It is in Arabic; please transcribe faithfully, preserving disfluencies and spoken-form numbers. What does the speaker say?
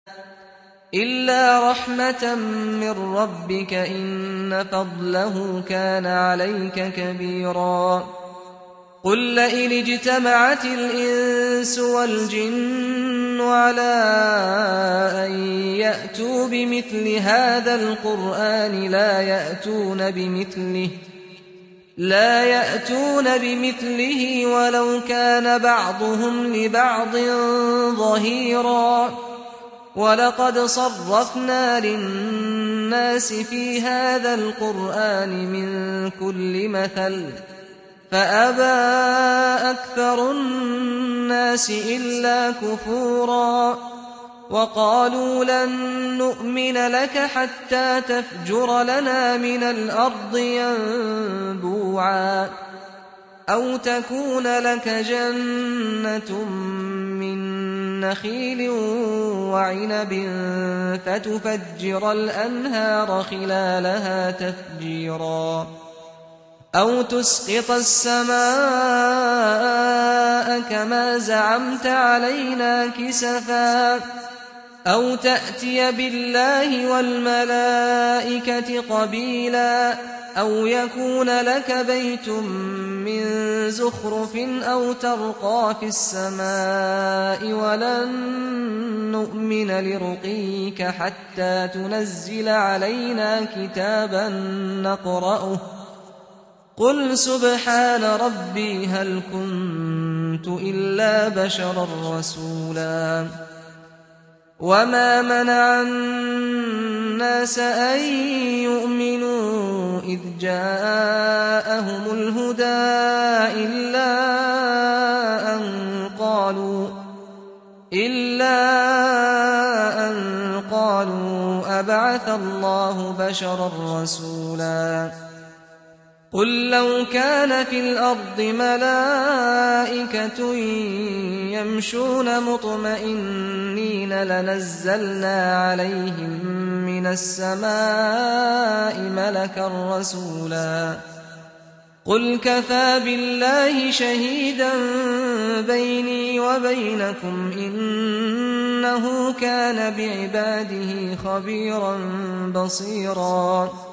إِلَّا رَحْمَةً مِّن رَّبِّكَ إِنَّ فَضْلَهُ كَانَ عَلَيْكَ كَبِيرًا قُل لَّئِنِ اجْتَمَعَتِ الْإِنسُ وَالْجِنُّ عَلَىٰ أَن يَأْتُوا بِمِثْلِ هَٰذَا الْقُرْآنِ لَا يَأْتُونَ بِمِثْلِهِ لا يأتون بمثله ولو كان بعضهم لبعض ظهيرا وَلَقَدْ صَرَّفْنَا لِلنَّاسِ فِي هَٰذَا الْقُرْآنِ مِن كُلِّ مَثَلٍ فَأَبَىٰ أَكْثَرُ النَّاسِ إِلَّا كُفُورًا وَقَالُوا لَن نُّؤْمِنَ لَكَ حَتَّىٰ تَفْجُرَ لَنَا مِنَ الْأَرْضِ يَنبُوعًا أَوْ تَكُونَ لَكَ جَنَّةٌ مِّن نَّخِيلٍ وَعِنَبٍ فَتُفَجِّرَ الْأَنْهَارَ خِلَالَهَا تَفْجِيرًا أَوْ تُسْقِطَ السَّمَاءَ كَمَا زَعَمْتَ عَلَيْنَا كِسَفًا أَوْ تَأْتِيَ بِاللَّهِ وَالْمَلَائِكَةِ قَبِيلًا أَوْ يَكُونَ لَكَ بَيْتٌ مِّن زُخْرُفٍ أَوْ تَرْقَىٰ فِي السَّمَاءِ وَلَن نُّؤْمِنَ لِرُقِيِّكَ حَتَّىٰ تُنَزِّلَ عَلَيْنَا كِتَابًا نَّقْرَؤُهُ قُلْ سُبْحَانَ رَبِّي هَلْ كُنتُ إِلَّا بَشَرًا رَّسُولًا وَمَا مَنَعَ النَّاسَ أَن يُؤْمِنُوا إِذْ جَاءَهُمُ الْهُدَىٰ إِلَّا أَن قَالُوا إِلَّا أَن قَالُوا أَبَعَثَ اللَّهُ بَشَرًا رَّسُولًا قُل لَّوْ كَانَ فِي الْأَرْضِ مَلَائِكَةٌ يَمْشُونَ مُطْمَئِنِّينَ لَنَزَّلْنَا عَلَيْهِم مِّنَ السَّمَاءِ مَلَكًا رَّسُولًا قُلْ كَفَىٰ بِاللَّهِ شَهِيدًا بَيْنِي وَبَيْنَكُمْ ۚ إِنَّهُ كَانَ بِعِبَادِهِ خَبِيرًا بَصِيرًا